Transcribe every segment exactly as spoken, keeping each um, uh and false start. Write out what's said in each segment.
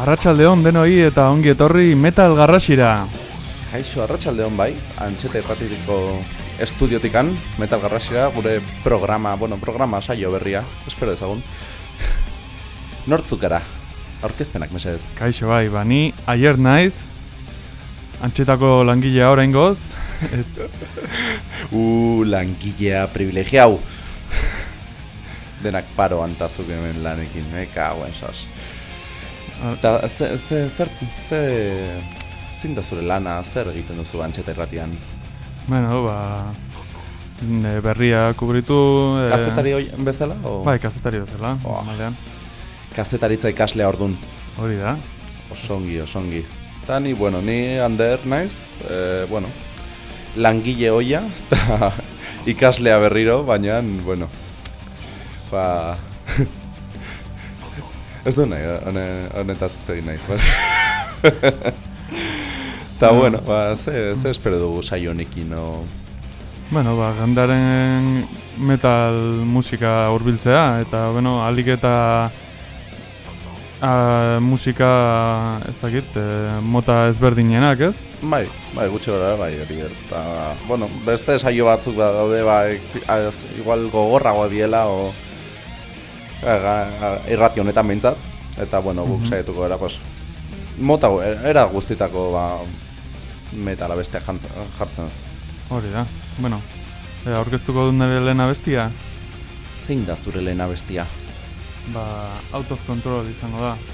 Arratsaldeon denoi eta ongi etorri Metal Garrasira. Kaixo, arratsaldeon bai, Antxeta Irratiko estudiotikan Metal Garrasira, gure programa, bueno, programa saio berria, espero ezagun. Nortzuk gara, aurkezpenak mesedez. Kaixo bai, bani, aier naiz, Antxetako langilea oraingoz. uh, langilea privilegiau. Denak paro antazuk hemen lanekin, me cago en sas. Eta, ze, ze, zer, ze, zin da zure lana, zer egiten duzu Antxeta Irratian? Bueno, ba, berria kubritu... Kazetari hoi bezala? O? Bai, kazetari bezala, oh. Maldean. Kazetaritza ikaslea ordun. Hori da. Osongi, osongi. Eta ni, bueno, ni Ander naiz, eh, bueno, langile hoia, eta ikaslea berriro, baina, bueno, ba... Ez du nahi, honetaz hitz egin nahi. Eta, no. bueno, ba, ze, ze espero dugu saio honekin, no? Bueno, ba, gandaren metal musika hurbiltzea, eta, bueno, alik eta a, musika, ez dakit, e, mota ezberdinenak, ez? Bai, bai, gutxi gara, bai, hori ez. Ta, bueno, beste saio batzuk daude, bai, az, igual gogorragoa diela, o... irrati honetan behintzat, eta bueno, guk saietuko gara, pues, mota, era guztitako ba, metala besteak jartzen ez. Hori da, bueno, e, aurkeztuko dut nire lehen abestia? Zein da zure lehen abestia? Ba, Out of Control izango da.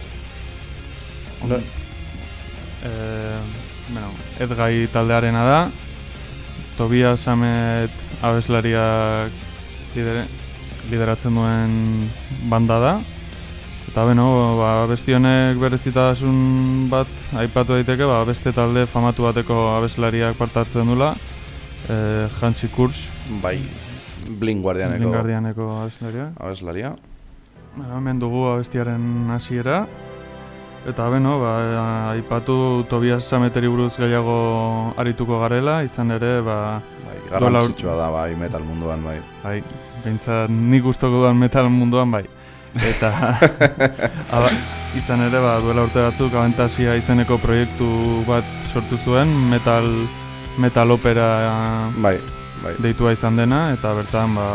On, no. e, bueno, Edgai taldearena da, Tobias Samet abeslariak lidere, lideratzen duen banda da. Eta beno, ba, besti honek berezitasun bat aipatu daiteke, ba, beste talde famatu bateko abeslariak partatzen dula, eh, Hansi Kurz. Bai, Blind Guardianeko, Blind Guardianeko abeslaria. abeslaria. Ba, hemen dugu abestiaren hasiera. Eta beno, ba, aipatu Tobias Sameteri buruz gehiago arituko garela, izan ere, ba... Bai, garrantzitsua da, bai, metal munduan, bai. Bai, behintzat nik gustoko duan metal munduan, bai. Eta aba, izan ere, ba, duela urte batzuk Abentasia izeneko proiektu bat sortu zuen, metal, metal opera bai, bai. deitua izan dena, eta bertan ba,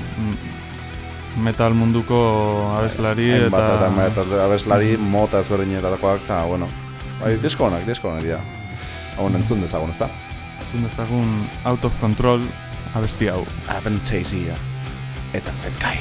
metal munduko abeslari bai, eta... Eta metal abeslari mota ezberdinetakoak, eta, bueno, bai, disko honak, disko honak dira. Hau entzun dezagun, ezta? Entzun dezagun Out of Control abesti hau. Abentasia eta Edgai.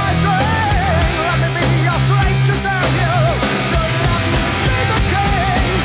Let me be your slave to serve you. To let me be the king.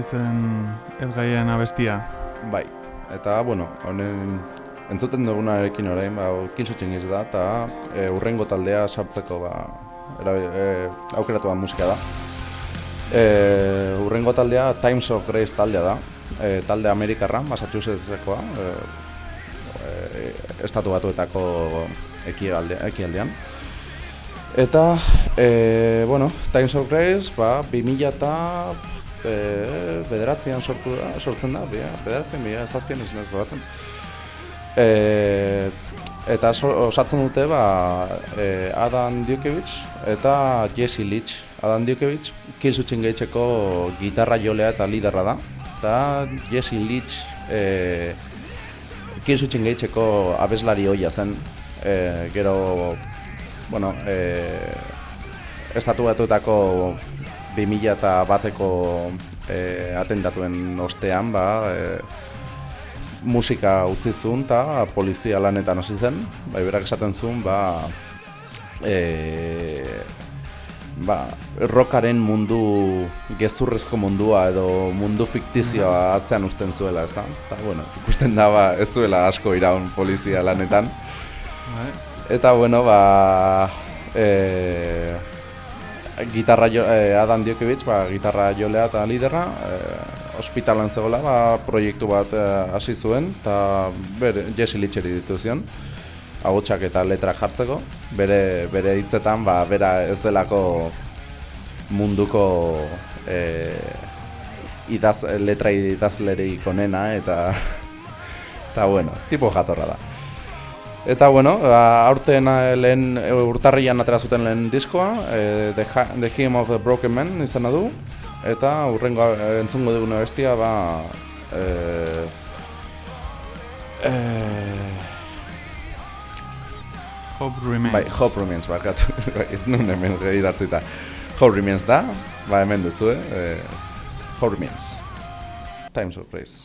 zen Edgaien abestia. Bai, eta, bueno, honen entzuten dugunarekin orain, ba, Killswitch da, eta e, urrengo taldea sartzeko, ba, era, e, aukeratu da musika da. E, urrengo taldea Times of Grace taldea da, e, talde Amerikarra, Massachusettsekoa, e, e, estatu batuetako ekialdean. Eta, e, bueno, Times of Grace, ba, bi mila eta e, bederatzean sortu da, sortzen da, bederatzen, bi mila zazpian ez nez goratzen. E, eta so, osatzen dute, ba, e, Adam Dukevich eta Jesse Leach. Adam Dukevich, Killswitch Engageko gitarra jolea eta liderra da. Eta Jesse Leach, e, Killswitch Engageko abeslari hoia zen, e, gero, bueno, e, estatu batuetako bi mila eta bateko e, atentatuen ostean, ba, e, musika utzi zuen eta polizia lanetan hasi zen, bai berak esaten zuen, ba, e, ba, rockaren mundu, gezurrezko mundua edo mundu fiktizioa atzean uzten zuela, ezta? Eta, bueno, ikusten da, ba, ez zuela asko iraun polizia lanetan. Eta, bueno, ba, e, gitarra jo, e, Adam Dukevich, ba, gitarra jolea eta liderra, e, ospitalan zegoela, ba, proiektu bat hasi zuen, eta bere, Jesse Leacheri ditu zion, ahotsak eta letrak jartzeko, bere, bere hitzetan, ba, bera ez delako munduko e, idaz, letra idazlerik onena, eta, eta bueno, tipo jatorra da. Eta, bueno, aurten lehen urtarrian atera zuten lehen diskoa, e, The, The Hymn of the Broken Man izena du, eta urrengo entzungo duguna bestia, ba, e, e, Hope Remains. Bai, Hope Remains, barkatu, ez nuen hemen idatzita. Hope Remains da, ba, hemen duzu, eh? Hope Remains. Times of Grace.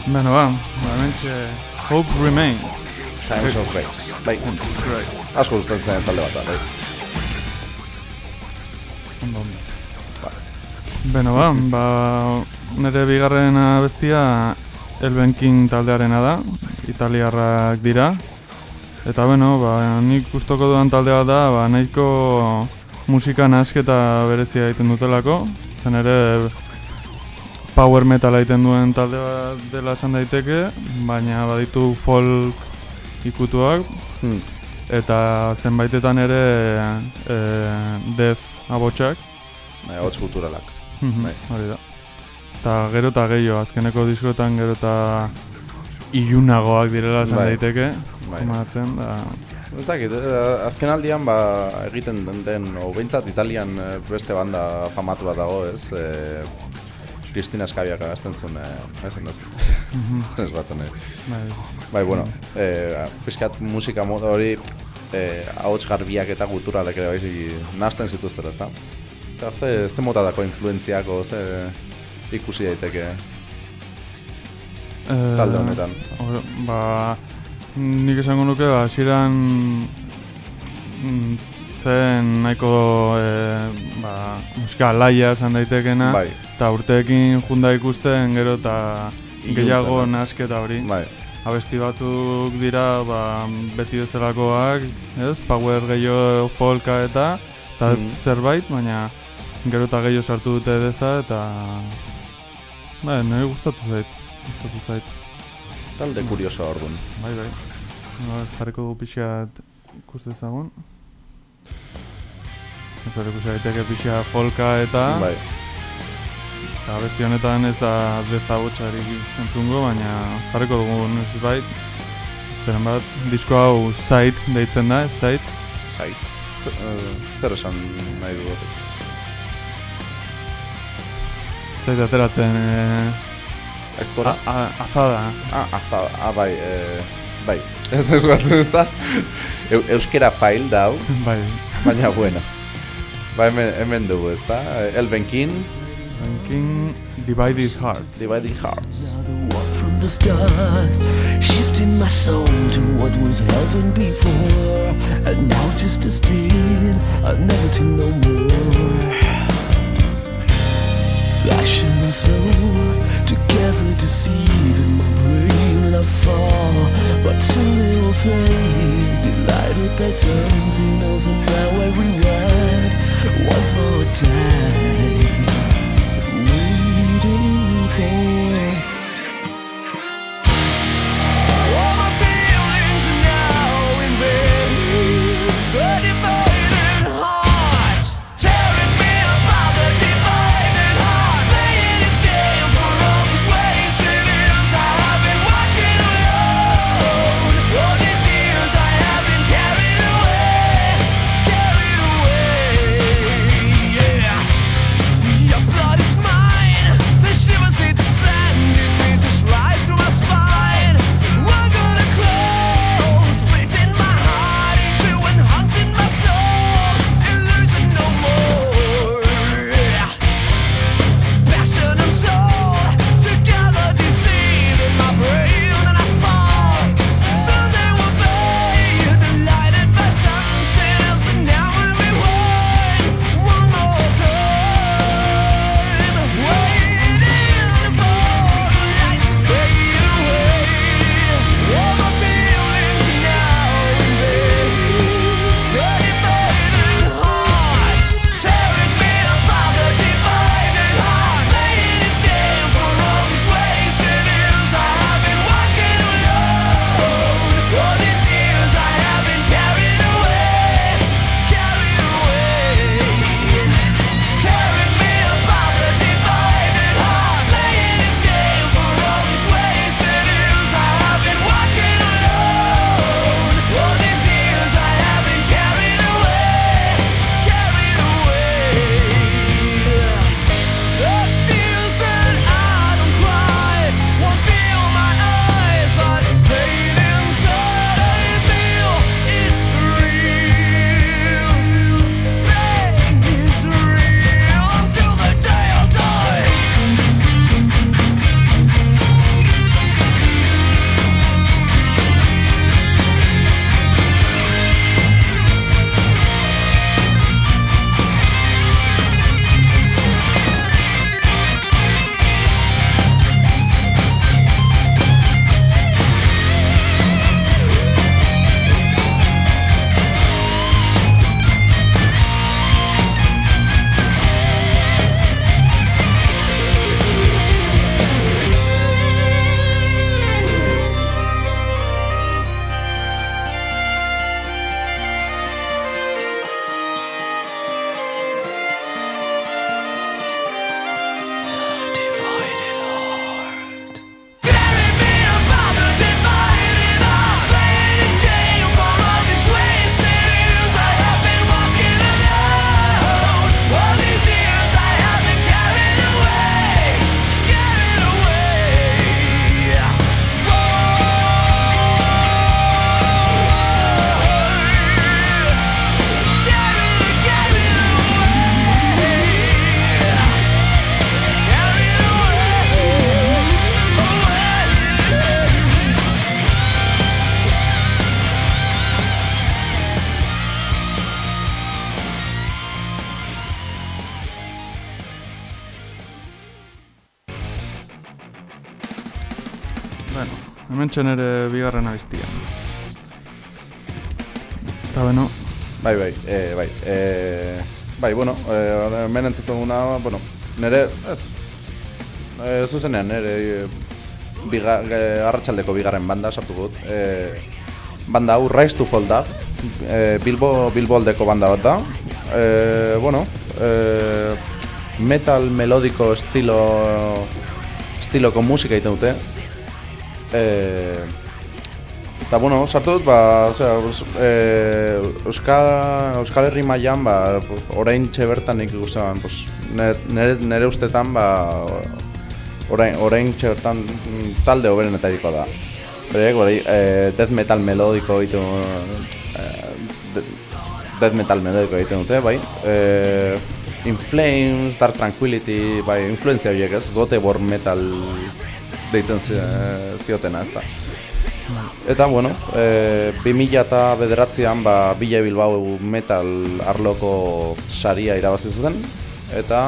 Beno, ba, ba, mentxe, Hope Remains. Signs of Grace. Bai, Great. asko gustatzen zen talde bat, bai. Ondo, ondo. Beno, ba, ba, nire bigarren abestia Elven King taldearena da, italiarrak dira. Eta beno, ba, nik gustoko dudan talde bat da, ba, nahiko musika nahasketa berezia egiten dutelako. Zen ere power metal egiten duen talde bat dela esan daiteke, baina baditu folk ikutuak, Hmm. eta zenbaitetan ere e, death abotsak. Bai, ahots guturalak. Mhm, Bai. hori da. Eta gero eta gehiago, azkeneko diskoetan gero eta ilunagoak direla esan Bai. daiteke. Bai. Ematen da... Ez dakit, eh, azken aldian ba, egiten den den, o behintzat Italian eh, beste banda famatu bat dago, ez? E, Cristina Scabiak agazten zuen, eh, ez ez Mhm. ez ez batzen, eh. Bai. Bai, bueno, eh, pixkat musika moda hori eh, ahots garbiak eta guturalek ere bai nazten zituztera, ezta? Eta ze, ze motadako influentziako, ze ikusi daiteke Eh, talde honetan. hor- Ba, nik esango nuke, ba, hasieran mm, zen nahiko e, ba, musika alaia esan daitekena, Bai, eta urteekin junda ikusten gero eta Iluntzen, gehiago ez? nahasketa hori. bai, Abesti batzuk dira ba, beti bezalakoak, ez? Power gehiago folka eta eta Mhm. zerbait, baina gero eta gehiago sartu dute deza eta bai, nire gustatu zait, gustatu zait. talde kurioso orduan. Bai, bai. Ba, jarriko dugu pixat ikuste ezagun. Ez hori ikusi daiteke pixa folka eta Bai, eta abesti honetan ez da dezabotxarik entzungo, baina jarriko dugu noizbait. Ezteren bat, disko hau Sight deitzen da, ez Sight. zait. Z- eh, Zer esan nahi dugu? Sight ateratzen e, Aizkora? a, a, azada. Ah, azada, ah, bai, eh, bai. Ez nesu batzen ez da? Eu, euskera fail dau, Bai, baina bueno. Ba, hemen, hemen dugu, ez da? Elven King, King Divided Heart. Dividing Hearts. Another walk from the start, shifting my soul to what was heaven before, and now just a stain, I'll never to know more. Passion and soul together deceiving my brain when I fall, but soon they will fade. Delighted patterns in those, and now I rewind one more time, waiting for. All my feelings are now in vain. The divided heart tearing me apart. The divided heart playing its game for all these wasted years. I have been walking alone. All these years I have been carried away, carried away. Yeah. Bueno, hemen txen ere bigarren abiztia. Eta beno... Bai, bai, e, bai, e, bai, bueno, e, hemen entzuten duguna, bueno, nire, ez, e, zuzenean, nire biga, e, arratsaldeko bigarren banda sartu gut. E, banda hau Rise to Fall da, e, Bilbo, Bilbo aldeko banda bat da. E, bueno, e, metal melodiko estilo, estiloko musika egiten dute. E, Eta, bueno, sartu dut, ba, osea, e, Euskal, Euskal Herri mailan, ba, pues, orain bertan ikusten, pues, nere, nere ustetan, ba, orain, orain bertan talde hoberenetariko da. Berek, hori, e, death metal melodiko egiten, e, death metal melodiko egiten dute, bai. E, In Flames, Dark Tranquility, bai, influenzia horiek ez, Göteborg metal deitzen ziotena, ez da. Eta, bueno, e, bi mila bederatzian ba, Bila Bilbao metal arloko saria irabazi zuten, eta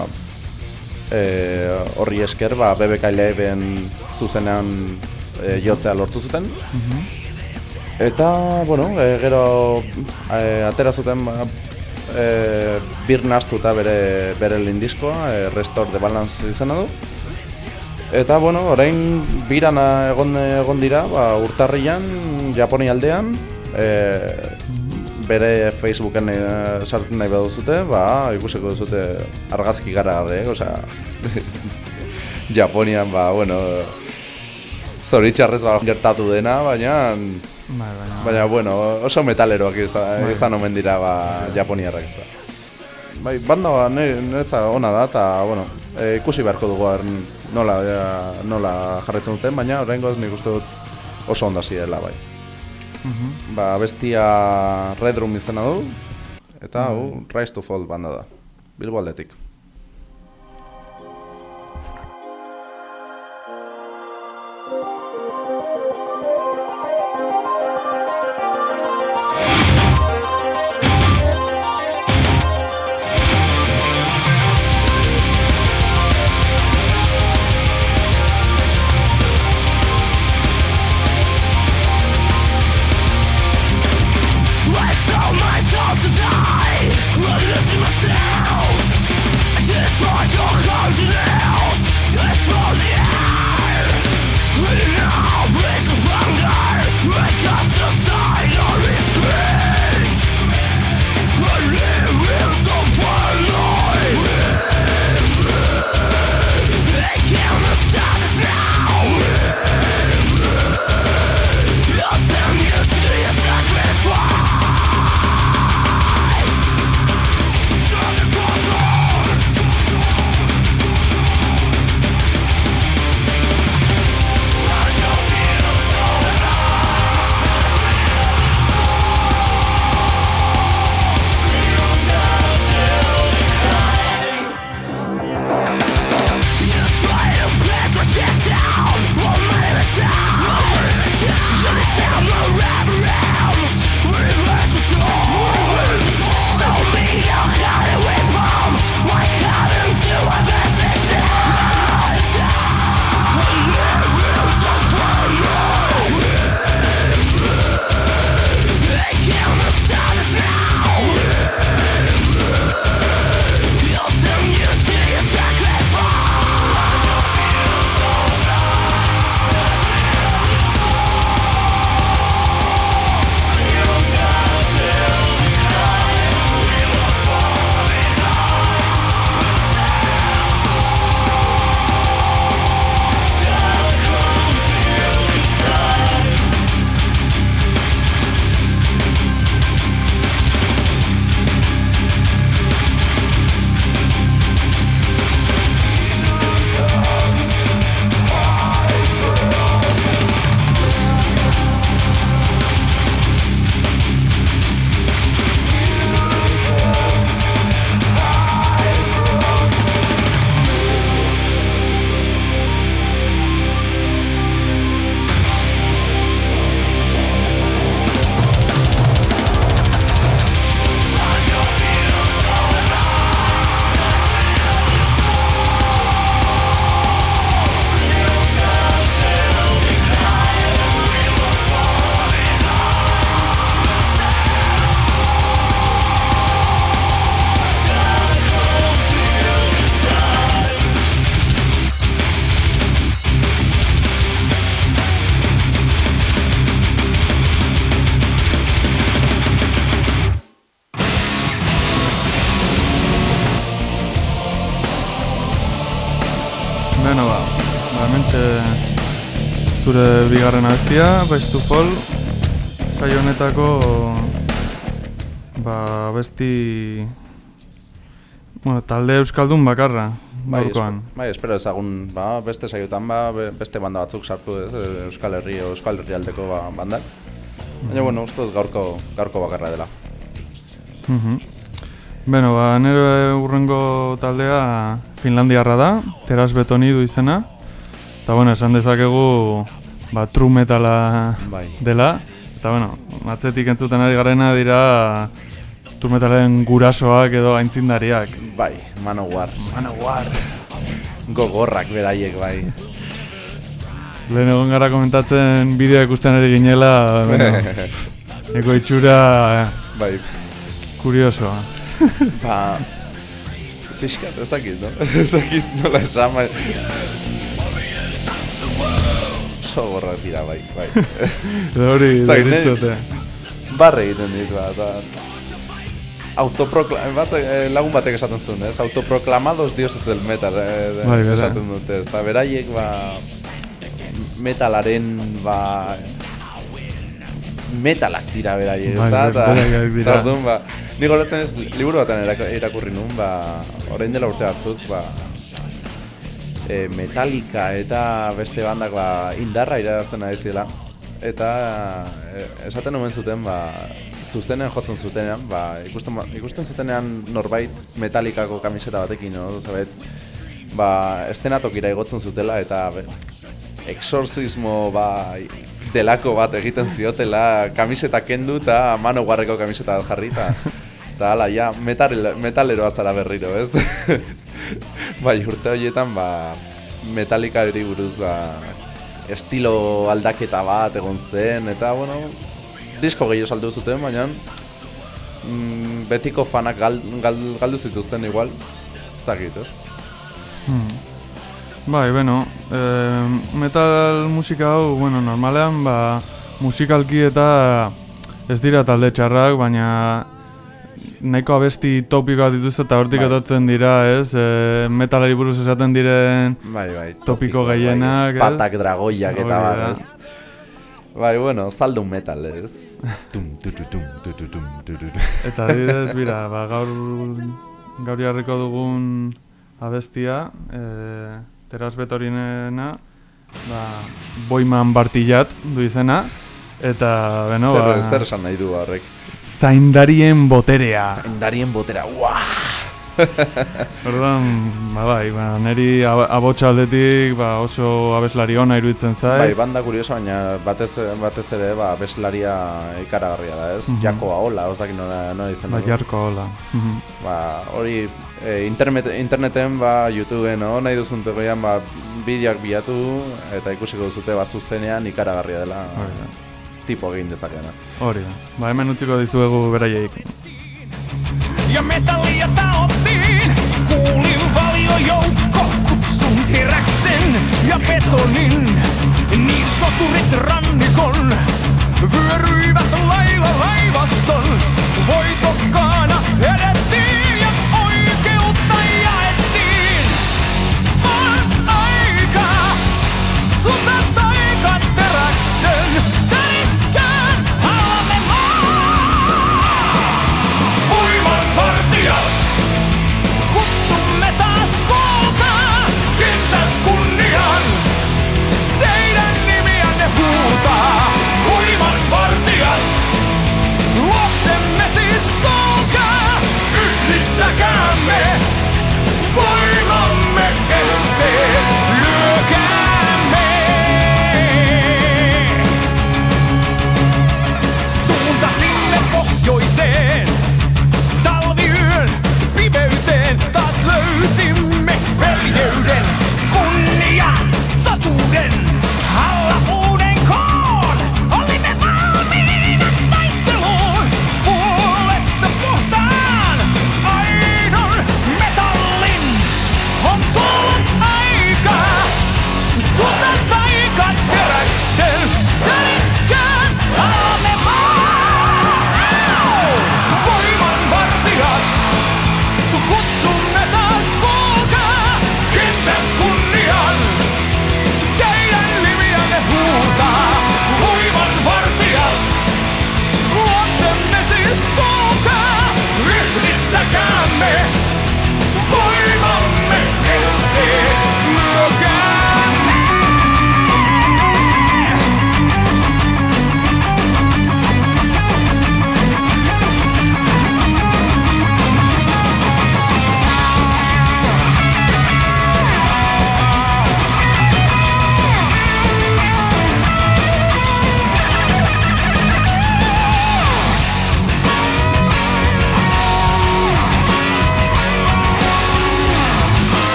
e, horri esker ba, B B K Liveen zuzenean e, jotzea lortu zuten. Mm-hmm. Eta, bueno, e, gero e, atera zuten ba, e, bir nastuta bere, bere lindiskoa, e, Restore the Balance izena du. Eta, bueno, orain birana egon, egon dira, ba, urtarrian, Japoni aldean, e, bere Facebooken e, sartu nahi baduzute, ba, ikusiko duzute argazki gara garri, eh? Osea, Japonian, ba, bueno, zoritxarrez ba, gertatu dena, baina, bai, baina, baina, bueno, oso metaleroak izan, izan omen dira, ba, Japoniarrak ez da. Bai, banda ba, niretza ona da, eta, bueno, e, ikusi beharko dugu nola, ja, nola jarraitzen duten, baina oraingoz nik uste dut oso onda zirela, bai. Uh-huh. Ba, bestia Red Room izena du, eta hau uh-huh. Rise to Fall banda da, Bilbo aldetik. I sold myself to die, I'm losing myself. Hementxe zure bigarren abestia, Rise to Fall, saio honetako ba, besti bueno, talde euskaldun bakarra, Bai, gaurkoan. esp bai, espero ezagun, ba, beste saiotan ba, be- beste banda batzuk sartu ez, Euskal Herri o Euskal Herrialdeko ba, bandak. Baina, bueno, uste dut gaurko, gaurko bakarra dela. Mhm. Beno, ba, nire urrengo taldea finlandiarra da, Teras Betoni du izena. Eta, bueno, esan dezakegu, ba, true metala Bai. dela. Eta, bueno, atzetik entzuten ari garena dira true metalen gurasoak edo aintzindariak. Bai, Manowar. Manowar. Gogorrak beraiek, bai. Lehen egon gara komentatzen bideoa ikusten ari ginela, bueno, eko itxura Bai, kuriosoa. ba... Pixkat, ez dakit, no? Ez dakit nola esan, bai. Oso gorrak dira, bai, bai. Edo hori Ez dakit, deritzote. Barre egiten dit, ba, eta... Autoprokla... Bat, eh, lagun batek esaten zuen, ez? Autoproklamados dioses del metal, eh, Bai, bera. esaten dute, ez da, beraiek, ba... Metalaren, ba... Metalak dira beraiek, ez Bai, da? beraiek dira. Eta orduan, ba... Ni goratzen ez, liburu batean irak- irakurri nuen, ba... Orain dela urte batzuk, ba... E, Metallica eta beste bandak, ba... Indarra irabazten ari zela. Eta... E, esaten omen zuten, ba... Zuzenen jotzen zutenean, ba... Ikusten, ikusten zutenean norbait Metallicako kamiseta batekin, no? Zabet, ba... Estenatokira igotzen zutela eta... Be, exorcismo, ba... delako bat egiten ziotela, kamiseta kendu eta Manowarreko kamiseta bat jarri eta eta hala, ja, metal, metaleroa zara berriro, ez? Bai, urte horietan, ba, Metallicari buruz, ba, estilo aldaketa bat egon zen, eta, bueno, disko gehiago saldu zuten, baina mm, betiko fanak gal, gal, galdu zituzten igual, ez dakit, ez? Hmm. Bai, bueno, eh, metal musika hau, bueno, normalean, ba, musikalki eta ez dira talde txarrak, baina nahiko abesti topikoak dituzte eta hortik Bai. etortzen dira, ez? E, metalari buruz esaten diren Bai, bai, topiko gehienak, ez? Patak, dragoiak eta Hori bar, da. ez? Bai, bueno, zaldun metal, ez? Tum, tututum, tututum, tututum. Eta adibidez, bira, ba, gaur, gaur jarriko dugun abestia, e, Teras Betorinena, ba, Boiman Bartillat du izena, eta, beno, zer, ba, zer esan nahi du horrek? zaindarien boterea. Zaindarien botera, uaa! Orduan, ba, bai, ba, niri ab- abotsa aldetik ba, oso abeslari ona iruditzen zait. Bai, banda kuriosa, baina batez, batez ere, ba, abeslaria ikaragarria da, ez? Mhm. Jako Aola, ez dakit nola, nola izan Ba, dugu. jarko hola. Mhm. Ba, hori, e, internet, interneten, ba, YouTubeen, no? Nahi duzun tegoian, ba, bideoak bilatu, eta ikusiko duzute, ba, zuzenean ikaragarria dela, Hori da. tipo egin dezakena. Hori da. Ba, hemen utziko dizuegu beraiek. Ja metallia taottiin, kuulin valiojoukko, kutsun heräksen ja betonin. Niin soturit rannikon, vyöryivät lailla laivaston. Voitokkaana edettiin ja oikeutta jaettiin. On aika, tuta taikan teräksen, täriskään haluamme partijat, kutsumme taas koolta, kentät kunnian.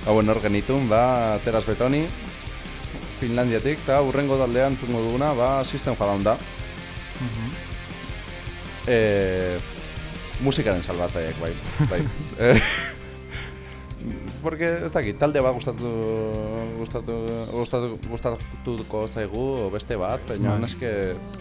Ba, bueno, hor genitun, ba, Teras Betoni, Finlandiatik, eta hurrengo taldean zungo duguna, ba, System of a Down da. Mhm. Eh, musikaren salbatzaiek, bai, bai. Porque ez dakit, talde bat gustatu gustatu gustatu gustatuko zaigu beste bat, baina Bai. eske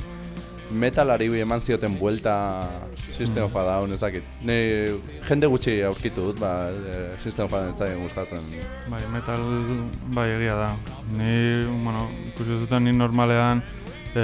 metalari eman zioten buelta System of a Down, ez dakit. Ni jende gutxi aurkitu dut, ba, eh, System of a Down ez zaien gustatzen. Bai, metal, bai, egia da. Ni, bueno, ikusi zuten ni normalean e,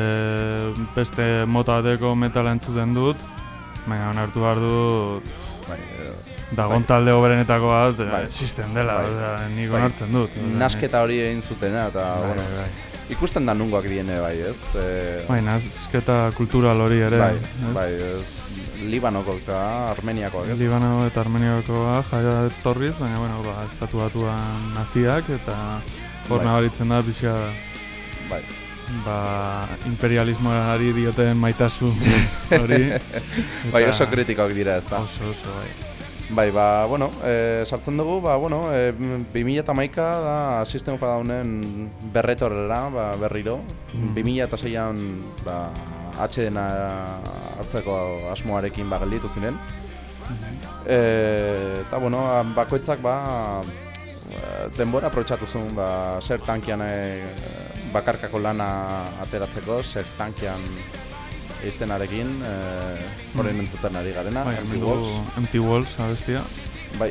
beste mota bateko metala entzuten dut, baina onartu behar dut Bai, eh, dagon talde hoberenetako bat Bai. bai. System dela, Bai. osea, nik Ez dakit. onartzen dut. osea, nasketa hori egin zutena, eta, nik- bueno, bai, bai. ikusten da nungoak diene, bai, ez? Eh, Bai, nasketa kultural hori ere. bai, ez? bai, ez, Libanoko eta Armeniakoak, ez? Libano eta Armeniakoa jaia etorriz, baina, bueno, ba, estatu batuan naziak, eta hor Bai. nabaritzen da pixa, Bai. ba, imperialismoari dioten maitasun hori. Bai, eta oso kritikoak dira, ez da. Oso, oso, bai. Bai, ba, bueno, e, sartzen dugu, ba, bueno, e, bi mila hamaika da System of a Downen berretorrera, ba, berriro. Mhm. bi mila seian, ba, H D N hartzeko asmoarekin ba, gelditu ziren. E, eta, bueno, bakoitzak, ba, denbora aprobetxatu zuen, ba, zer tankian e, bakarkako lana ateratzeko, zer tankian iztenarekin, eh, horrein entzuten ari garena, Bai, Empty hemen dugu Walls. Empty Walls abestia. Bai,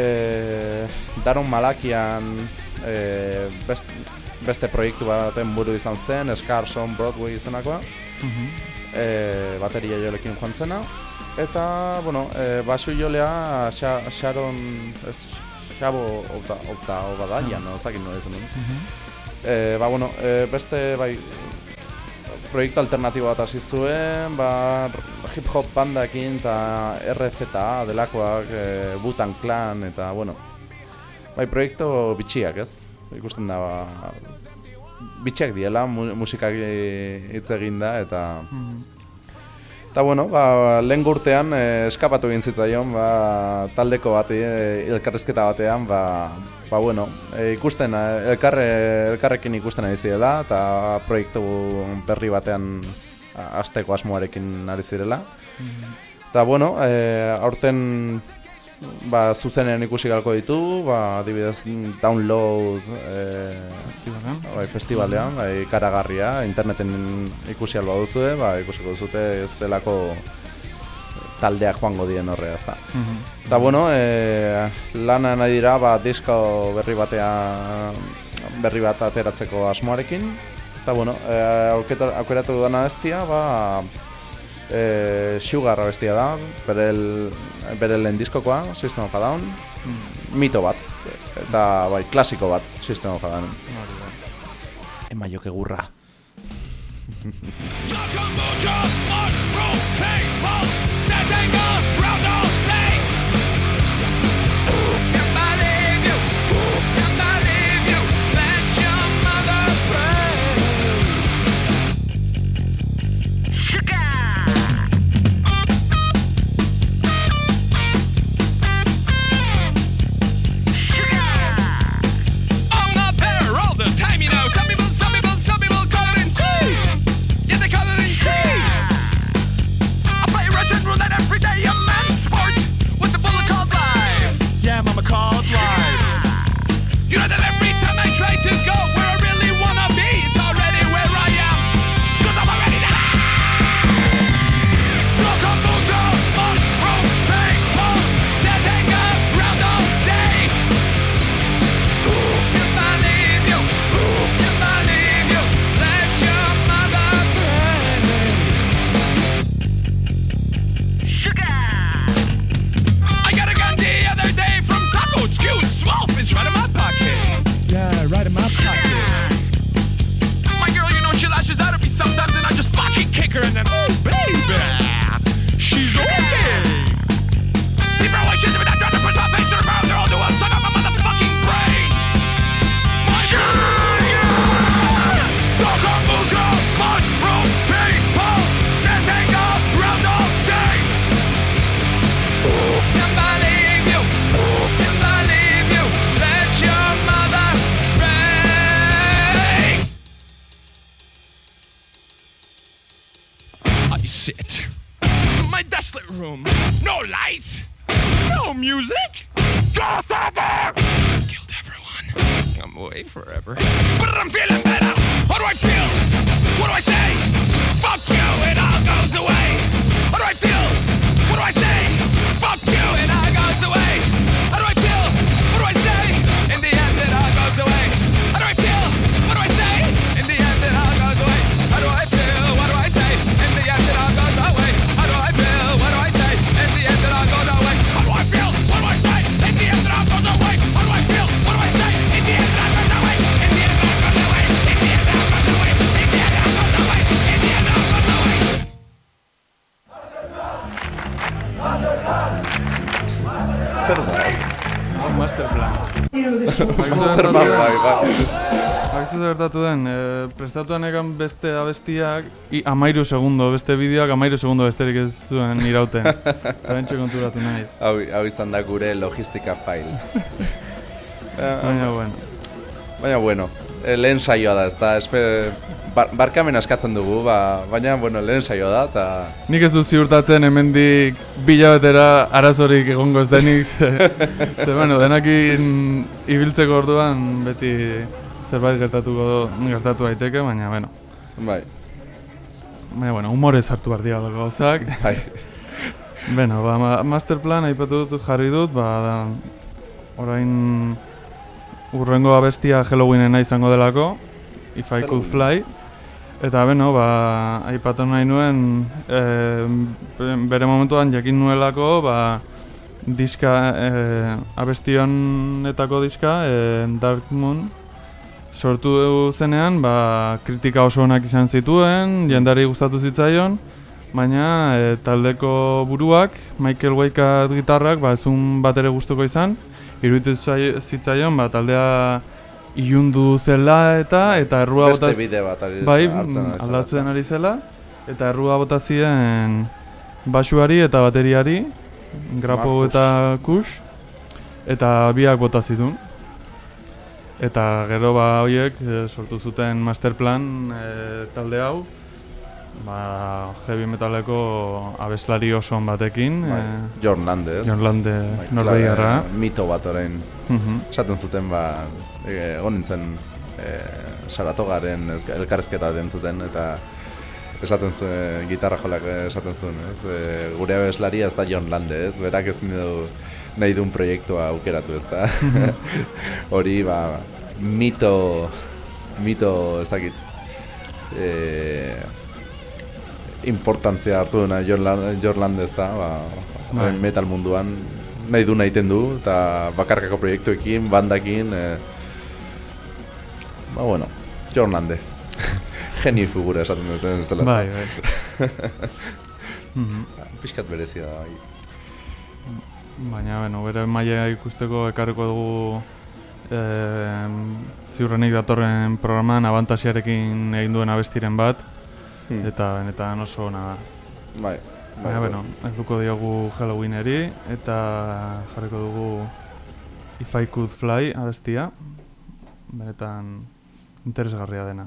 eh, Daron Malakian eh, best, beste proiektu baten buru izan zen, Scars on Broadway izenakoa, Mhm. eh, bateria jolekin joan zena, eta, bueno, eh, basu jolea Sha, Sharon, ez, Xabo Opta, Opta Obadaian, no, zakin nola izan duen. Mhm. Eh, ba, bueno, eh, beste, bai, proiektu alternatibo bat hasi zuen, ba, hip-hop bandakin eta R Z A delakoak, e, Wu-Tang Clan, eta, bueno, bai, proiektu bitxiak, ez? Ikusten da, ba, bitxiak diela, mu musikak hitz egin da, eta, Mhm. eta, bueno, ba, lehen urtean e, eskapatu egin zitzaion, ba, taldeko bat, e, elkarrizketa batean, ba, ba, bueno, e, ikusten, e, elkarre, elkarrekin ikusten ari zirela, eta proiektu berri batean a- hasteko asmoarekin ari zirela. Eta, bueno, e, aurten ba, zuzenean ikusi galko ditu, ba, adibidez Download e, Festibalean. bai, festivalean, bai, ikaragarria, interneten ikusi alba duzue, ba, ikusiko duzute zelako taldeak joango dien horre, ezta. Mhm. Eta, bueno, e, lana nahi dira, ba, disko berri batea, berri bat ateratzeko asmoarekin. Eta, bueno, e, auketa- aukeratu dudana bestia, ba, e, Sugar bestia da, bere, el, bere lehen diskokoa, System of a Down, Mhm. mito bat, eta, bai, klasiko bat, System of a Down. Hori da. Ema joke gurra. Locomotive on road people setting us round all day. Who can believe you? Who can believe you? Let your mother pray. Sugar. I'm not better all the time, you know. Some people, some people, some people call it insane. Yeah, they call it insane. I play Russian roulette every day, a man's sport. shit. My desolate room, no lights, no music, just ever. Killed everyone. I'm away forever, but I'm feeling better. How do I feel? What do I say? Fuck you, it all goes away. How do I feel? What do I say? Fuck you, it all goes away. How do I feel? What do I say? In the end, it all goes away. How do I feel? What do I say? In the end, it all goes away. How do I feel? What do I say? In the end, it all goes away. How do I feel? What do I say? In the end, it all goes away. How do I feel? What do I say? In the end, it all goes away. How do I feel? What do I say? In the end, it all goes away. In the end, it all goes away. In the end, it all goes away. In the end, it all goes away. In the end, it all goes away. Zer da? Masterplan. Masterplan, bai, bai. Bakizu gertatu den, e, prestatuan egan beste abestiak i, amairu segundo, beste bideoak amairu segundo besterik ez zuen irauten. Garantxe konturatu naiz. Hau, hau izan da gure logistika file. Baina, bueno. Baina, bueno, eh, lehen saioa da, ez da, espe... Bar, barkamen askatzen dugu, ba, baina, bueno, lehen saioa da, eta... Nik ez du ziurtatzen hemendik bilabetera arazorik egongo ez denik, ze, ze bueno, denakin ibiltzeko orduan beti zerbait gertatuko gertatu daiteke, baina, bueno. Bai. Baina, bueno, humorez hartu behar dira gauzak. Bai. Bueno, ba, ma, masterplan aipatu dut jarri dut, ba, da, orain urrengo abestia Halloweenen izango delako, If I Could Fly. Eta, beno, ba, aipatu nahi nuen, e, bere momentuan jakin nuelako, ba, diska, e, abestionetako diska, e, Dark Moon, sortu zenean, ba, kritika oso onak izan zituen, jendari gustatu zitzaion, baina e, taldeko buruak, Michael Weikat gitarrak, ba, ezun bat ere gustuko izan, iruditu zitzaion, ba, taldea ilundu zela eta eta errua bota beste bide bat ari bai, hartzen ari zela. aldatzen ari zela eta errua bota zien basuari eta bateriari, Grapo Marcus. eta Kush, eta biak bota zituen. Eta gero ba horiek e, sortu zuten Masterplan e, talde hau, ba, heavy metaleko abeslari oso on batekin, Bai, e, John Lande, ez? John Lande Bai, Norvegiarra. klare, mito bat orain. Mhm. Esaten zuten, ba, e, egon nintzen e, Saratogaren ez, elkarrezketa den zuten, eta esaten zuen, gitarra jolak esaten zuen, ez? E, gure abeslaria ez da John Lande, ez? Berak ez du nahi duen proiektua aukeratu, ez da? Hori, ba, mito, mito ezakit, e, importantzia hartu duena John Lande, ez da? Ba, Bai. metal munduan nahi du nahiten du, eta bakarkako proiektuekin, bandakin, e, ba, bueno, John Lande. Genio figura esaten duten zela. Bai, bai. Mhm. Piskat berezia da, bai. Baina, bueno, bere maila ikusteko ekarriko dugu eh, ziurrenik datorren programan Abantasiarekin egin duen abestiren bat, Hmm. eta benetan oso ona da. Bai. Baina, bueno, ez duko diogu Halloweeneri, eta jarriko dugu If I Could Fly abestia, benetan interesgarria dena.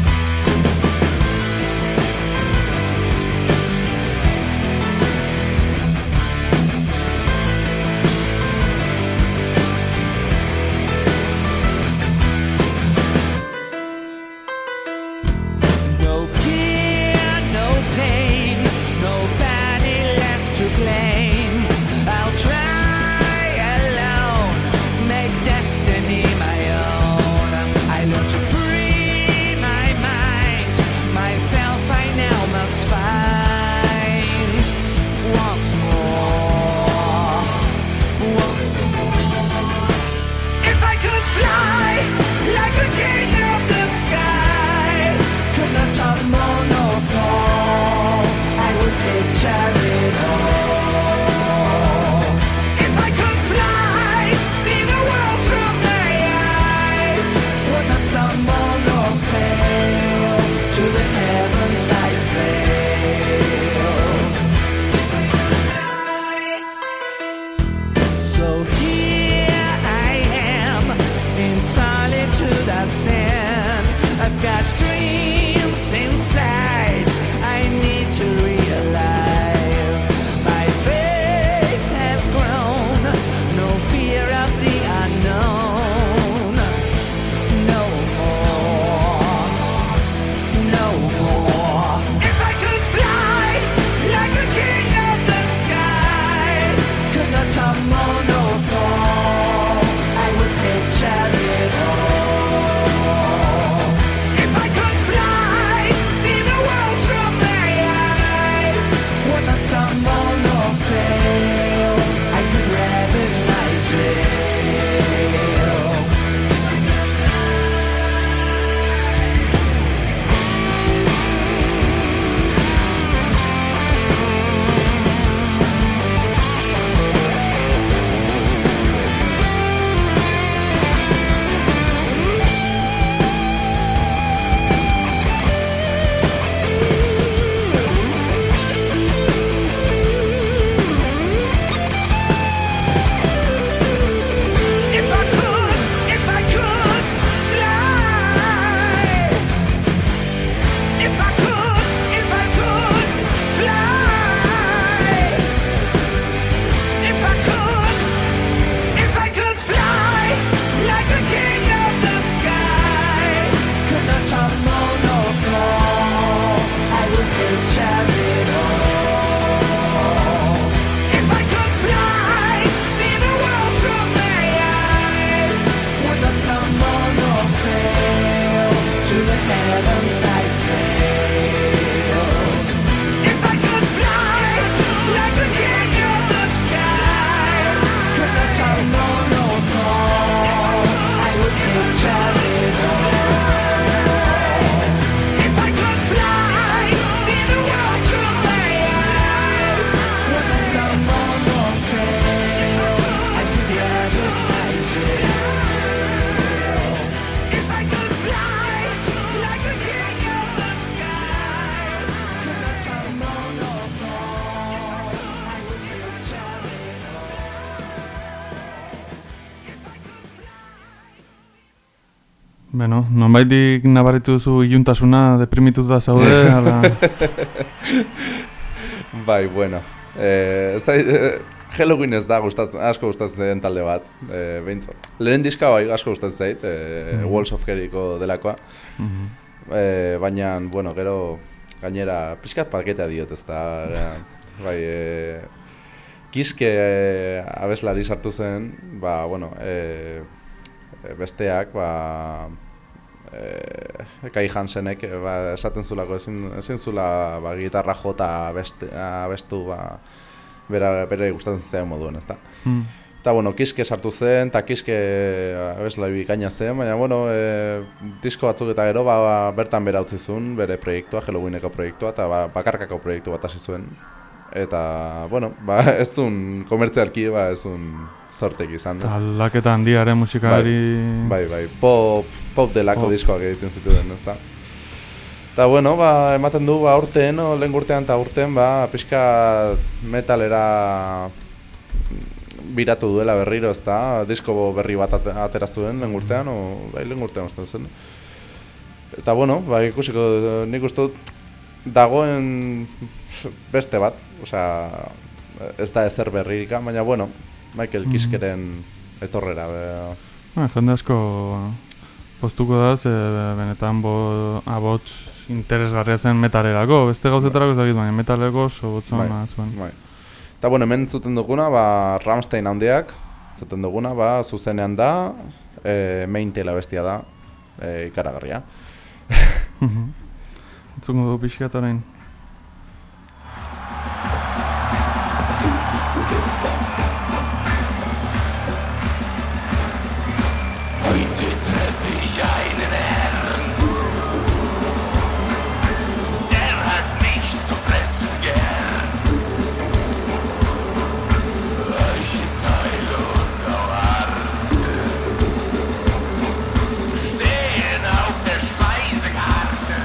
If Beno, nonbaitik nabaritu duzu iluntasuna, deprimituta zaude, ala... Bai, bueno. Eh, zai, eh, Halloween ez da gustatzen, asko gustatzen zaien talde bat. Eh, behintzat. Lehen diska bai asko gustatzen zait, eh, mm-hmm. Walls of Jericho delakoa. Mm-hmm. eh, baina, bueno, gero gainera pixkat parketea diot, ez da... bai, eh, Kiske eh, abeslari sartu zen, ba, bueno, eh, besteak, ba... Eh, Kai Hansenek ba, esaten zulako ezin, ezin zula ba, gitarra jota abeste, abestu ba, bera, bere gustatzen zen moduen, ezta. Mm. Eta, bueno, Kiske sartu zen, eta Kiske abeslari bikaina zen, baina, bueno, e, disko batzuk eta gero ba, ba, bertan bera utzi zuen, bere proiektua, Halloweeneko proiektua, eta ba, bakarkako proiektu bat hasi zuen. Eta, bueno, ba, ez zuen komertzialki, ba, ez zuen sortek izan. Aldaketa handiaren musikari... Bai, bai, bai, pop, pop delako oh. diskoak egiten zituen, ezta. Eta, bueno, ba, ematen du, ba, urten, o, lehen urtean eta urten, ba, pixka metalera biratu duela berriro, ezta. Disko berri bat atera zuen lehen urtean, o, bai, lehen urtean usten zen. Eta, bueno, ba, ikusiko, nik uste dut, dagoen beste bat, osea, ez da ezer berririka, baina, bueno, Michael Kiskeren etorrera. Ba, jende asko postuko da, ze benetan bo, abots interesgarria zen metalerako, beste gauzetarako ez dakit, baina metalerako oso botzona zuen. Bai. Eta, bueno, hemen zuten duguna, ba, Rammstein handiak, zuten duguna, ba, zuzenean da, e, Main Tail abestia da, e, ikaragarria. Entzungo du pixkat orain. Heute treffe ich einen Herrn, der hat mich zu fressen gern. Weiche Teile und auch Arte stehen auf der Speisekarte.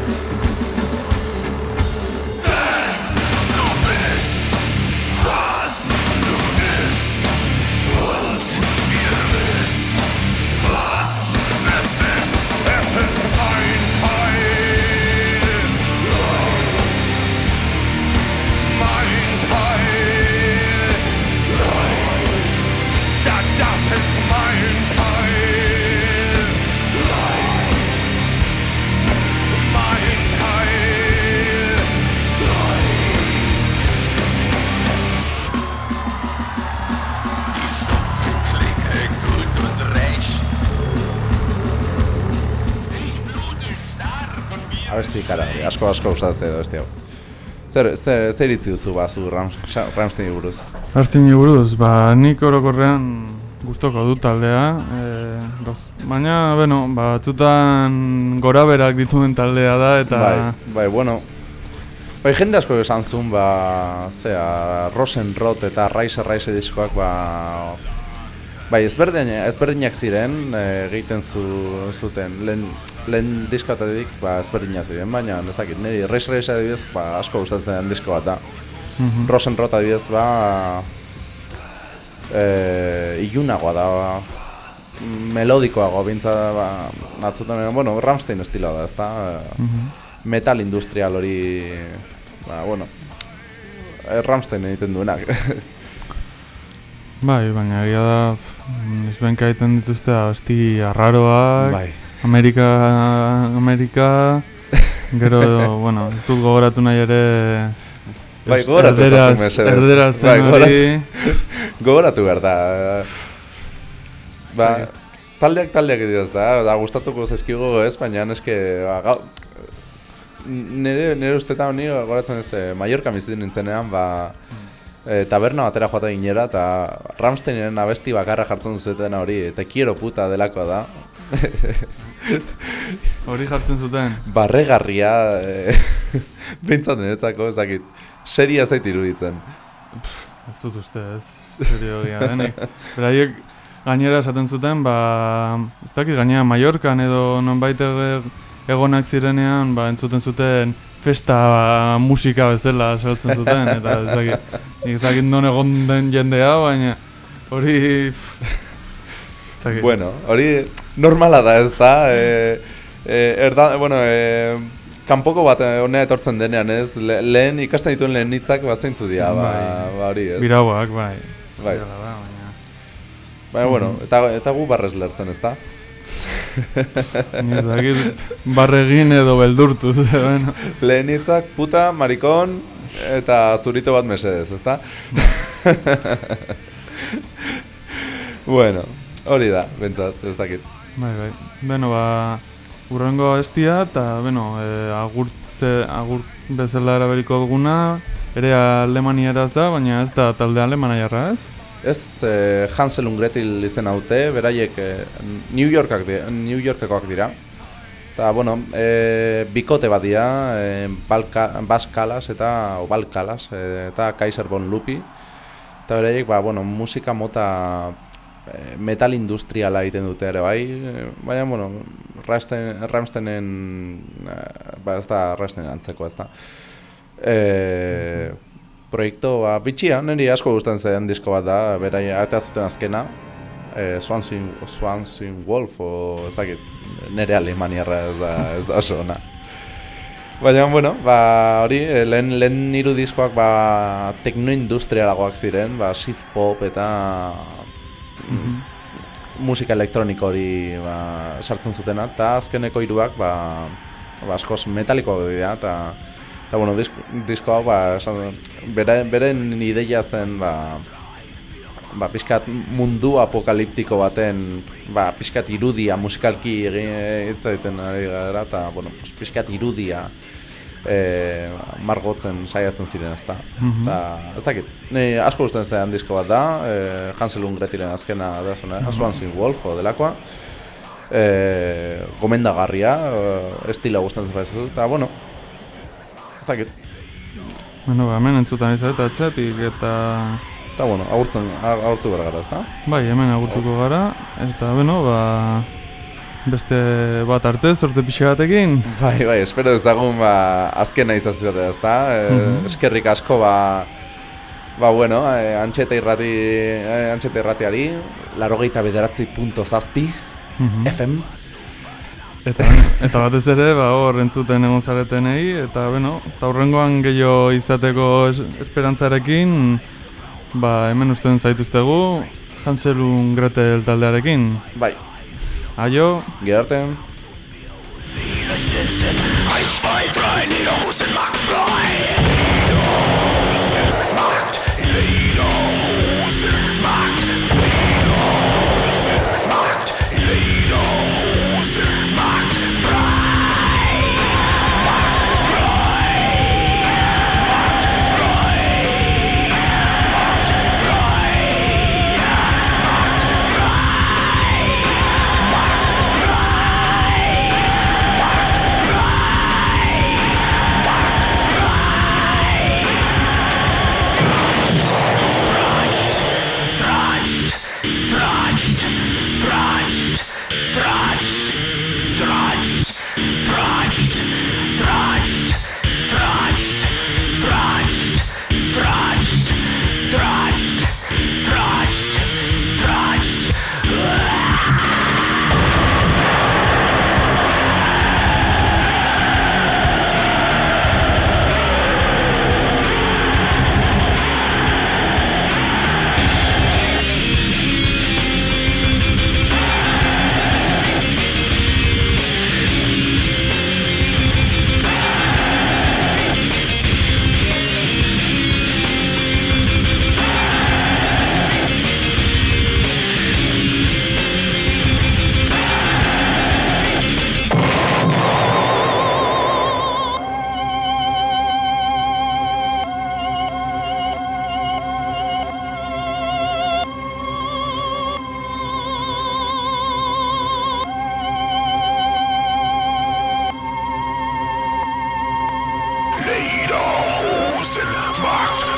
Abesti ikaragarri, asko asko gustatzen edo beste hau. Zer, zer, zer iritzi duzu ba, zu Rammsteini buruz? Rammsteini buruz, ba, nik orokorrean gustoko dut taldea, e, doz, baina, bueno, batzutan gora berak dituen taldea da, eta... Bai, bai, bueno, bai, jende asko esan zuen, ba, zera, Rosenrot eta Rise Rise diskoak, ba... Bai, ezberdinak, ezberdinak ziren, egiten zu, zuten, lehen, lehen diskoatatik ba, ezberdinak ziren, baina nezakit, niri Rise Rise adibidez ba, asko gustatzen den disko bat da. Mm-hmm. Rosenrot adibidez ba, e, ilunagoa da, ba, melodikoago bintza, ba, atzutan, bueno, Rammstein estiloa da, ezta? Mm-hmm. Metal industrial hori, ba, bueno, Rammstein egiten duenak. Bai, baina egia da, izbenka egiten dituzte abesti arraroak, bai. Amerika, Amerika, gero, bueno, ez dut gogoratu nahi ere... Bai, gogoratu ezazen mesedez. Erderaz zen hori... Gogoratu behar da. Ba, taldeak taldeak edioz da, da gustatuko zezkigo ez, baina eske... Ba, nire, nire ustetan honi gogoratzen ez, Mallorca bizitzen nintzenean, ba... E, taberna batera joata ginera eta Rammsteinen abesti bakarra jartzen duzuten hori, Te quiero puta delakoa da. Hori jartzen zuten? Barregarria, e, behintzat niretzako, ezakit, seria zait iruditzen. Ez dut uste ez, serio gira denik. Beraiek gainera esaten zuten, ba, ez dakit gainera Mallorcan edo nonbait egonak zirenean, ba, entzuten zuten festa ba, musika bezala saltzen zuten, eta ez dakit, ez dakit non egon den jendea, baina hori... Ez dakit. Bueno, hori normala da, ez da? E, e, erda, bueno, e, kanpoko bat honea etortzen denean, ez? Le, lehen ikasten dituen lehen hitzak bazeintzu dira, ba, Bai. ba hori, ez? Birauak, bai. Bai. Horrela da, baina... Baina, bueno, eta, eta gu barrez lertzen, ez da? Ni ez dakit barregin edo beldurtu, ze, bueno. Lehen hitzak puta, marikon, eta zurito bat mesedez, ez da? Bueno, hori da, bentsat, ez dakit. Bai, bai. Beno, ba, urrengo estia, eta, beno, e, agurtze, agur bezala eraberiko duguna, ere Alemaniaraz da, baina ez da talde alemaniarra, ez? Ez, eh, Hansel und Gretel izen haute, beraiek eh, New Yorkak dira, New Yorkekoak dira. Eta, bueno, eh, bikote bat dira, eh, Bas Kalas eta o Bal Kalas eh, eta Kaiser von Lupi. Eta beraiek, ba, bueno, musika mota eh, metal industriala egiten dute ere bai, eh, baina, bueno, Rammsteinen, eh, ba, ez da Rammsteinen antzeko, ez da. Eh, Proiektu ba, bitxia, niri asko gustatzen zen disko bat da, berai atea zuten azkena, e, Swansea, Swansea Wolf, o ez dakit, nire alemaniarra ez da, ez da oso ona. Baina, bueno, ba, hori, lehen, lehen hiru diskoak ba, teknoindustrialagoak ziren, ba, synth pop eta mm, musika elektroniko hori ba, sartzen zutena, eta azkeneko hiruak ba, ba, askoz metalikoak dira, eta Eta, bueno, disko, disko hau, ba, esan, bere, beren ideia zen, ba, ba, pixkat mundu apokaliptiko baten, ba, pixkat irudia musikalki egin egiten ari gara, eta, bueno, pixkat irudia e, margotzen saiatzen ziren, ezta. Mhm. Eta, ez dakit, ni asko gustatzen zen disko bat da, e, Hansel und Gretilen azkena da zuna, Mhm. Swansea Wolf, o delakoa. E, gomendagarria, e, estila gustatzen zen, eta, bueno, ez dakit. Bueno, ba, hemen entzutan izan eta atzeatik, eta... Eta, bueno, agurtzen, agurtu behar gara, ezta? Bai, hemen agurtuko gara, eta, beno, ba... Beste bat arte, sorte pixe batekin. Bai, bai, espero ezagun, ba, azkena izazizatea, ezta? E, Mhm. Eskerrik asko, ba... Ba, bueno, e, antxeta irrati, e, antxeta irratiari, larogeita bederatzi punto zazpi, Mhm. F M. Eta, eta batez ere, ba, hor entzuten egon zaretenei, eta, beno, eta hurrengoan gehiago izateko es, esperantzarekin, ba, hemen usten zaituztegu, Hansel und Gretel taldearekin. Bai, Aio, gero arte. Lederhosen, Markt,